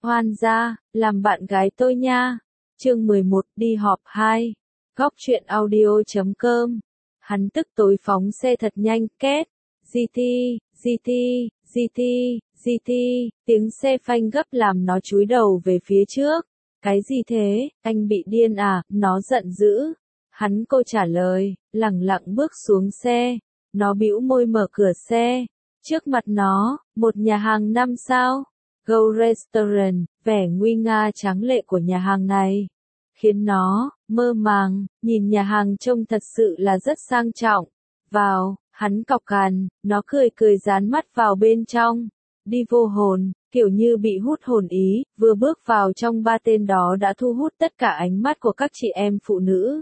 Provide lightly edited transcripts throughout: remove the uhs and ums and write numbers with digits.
Hoan gia, làm bạn gái tôi nha. Chương 11, đi họp 2. Góc truyện audio.com. Hắn tức tối phóng xe thật nhanh, két. GT, GT, GT, GT, tiếng xe phanh gấp làm nó chúi đầu về phía trước. Cái gì thế, anh bị điên à, nó giận dữ. Hắn cô trả lời, lẳng lặng bước xuống xe. Nó bĩu môi mở cửa xe. Trước mặt nó, một nhà hàng 5 sao. Go Restaurant, vẻ nguy nga tráng lệ của nhà hàng này khiến nó mơ màng, nhìn nhà hàng trông thật sự là rất sang trọng. Vào, hắn cọc cằn, nó cười cười dán mắt vào bên trong, đi vô hồn, kiểu như bị hút hồn ý, vừa bước vào trong ba tên đó đã thu hút tất cả ánh mắt của các chị em phụ nữ.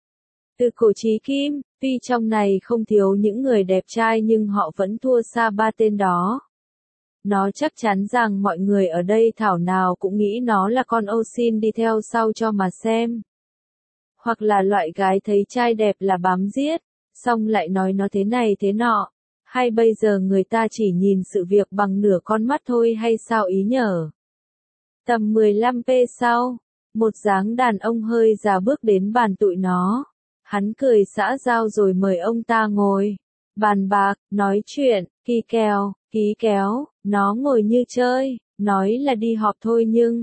Từ cổ chí kim, tuy trong này không thiếu những người đẹp trai nhưng họ vẫn thua xa ba tên đó. Nó chắc chắn rằng mọi người ở đây thảo nào cũng nghĩ nó là con ô xin đi theo sau cho mà xem. Hoặc là loại gái thấy trai đẹp là bám giết, xong lại nói nó thế này thế nọ. Hay bây giờ người ta chỉ nhìn sự việc bằng nửa con mắt thôi hay sao ý nhở? Tầm 15p sau, một dáng đàn ông hơi già bước đến bàn tụi nó. Hắn cười xã giao rồi mời ông ta ngồi. Bàn bạc, nói chuyện, ký kéo, nó ngồi như chơi, nói là đi họp thôi nhưng,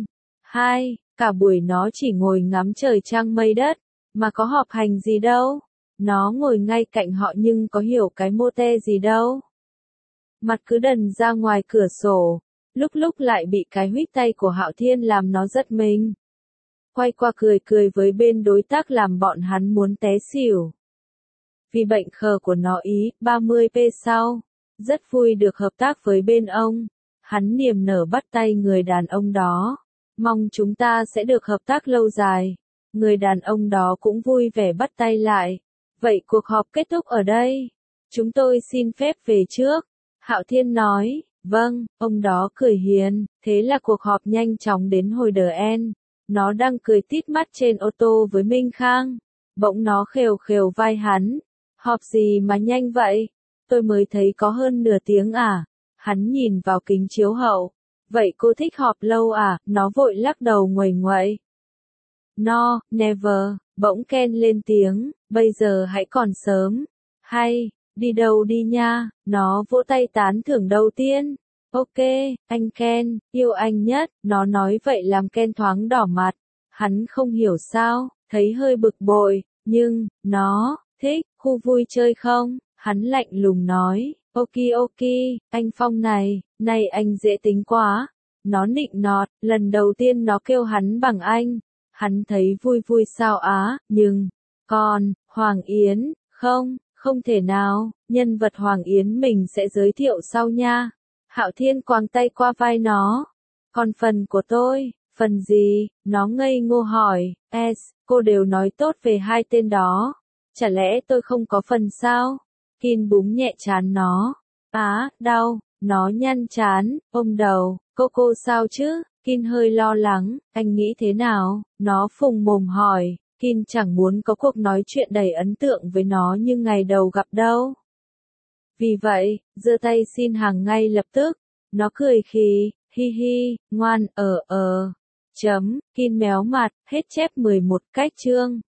cả buổi nó chỉ ngồi ngắm trời trăng mây đất, mà có họp hành gì đâu. Nó ngồi ngay cạnh họ nhưng có hiểu cái mô tê gì đâu. Mặt cứ đần ra ngoài cửa sổ, lúc lại bị cái huých tay của Hạo Thiên làm nó giật mình. Quay qua cười với bên đối tác làm bọn hắn muốn té xỉu. Vì bệnh khờ của nó ý, 30p sau, rất vui được hợp tác với bên ông. Hắn niềm nở bắt tay người đàn ông đó. Mong chúng ta sẽ được hợp tác lâu dài. Người đàn ông đó cũng vui vẻ bắt tay lại. Vậy cuộc họp kết thúc ở đây. Chúng tôi xin phép về trước. Hạo Thiên nói, vâng, ông đó cười hiền. Thế là cuộc họp nhanh chóng đến hồi The End. Nó đang cười tít mắt trên ô tô với Minh Khang. Bỗng nó khều vai hắn. Họp gì mà nhanh vậy? Tôi mới thấy có hơn nửa tiếng à? Hắn nhìn vào kính chiếu hậu. Vậy cô thích họp lâu à? Nó vội lắc đầu nguậy. No, never. Bỗng Ken lên tiếng. Bây giờ hãy còn sớm. Hay, đi đâu đi nha? Nó vỗ tay tán thưởng đầu tiên. Ok, anh Ken, yêu anh nhất. Nó nói vậy làm Ken thoáng đỏ mặt. Hắn không hiểu sao, thấy hơi bực bội. Nhưng, nó thích khu vui chơi không? Hắn lạnh lùng nói, ok, anh Phong này anh dễ tính quá. Nó nịnh nọt, lần đầu tiên nó kêu hắn bằng anh. Hắn thấy vui sao á, nhưng, còn, Hoàng Yến, không thể nào, nhân vật Hoàng Yến mình sẽ giới thiệu sau nha. Hạo Thiên quàng tay qua vai nó. Còn phần của tôi, phần gì? Nó ngây ngô hỏi, cô đều nói tốt về hai tên đó. Chả lẽ tôi không có phần sao? Kin búng nhẹ trán nó. Đau, nó nhăn trán, ôm đầu, cô sao chứ? Kin hơi lo lắng, anh nghĩ thế nào? Nó phùng mồm hỏi, Kin chẳng muốn có cuộc nói chuyện đầy ấn tượng với nó như ngày đầu gặp đâu. Vì vậy, giơ tay xin hàng ngay lập tức. Nó cười khì, hi, ngoan, Kin méo mặt, hết chép 11 cách chương.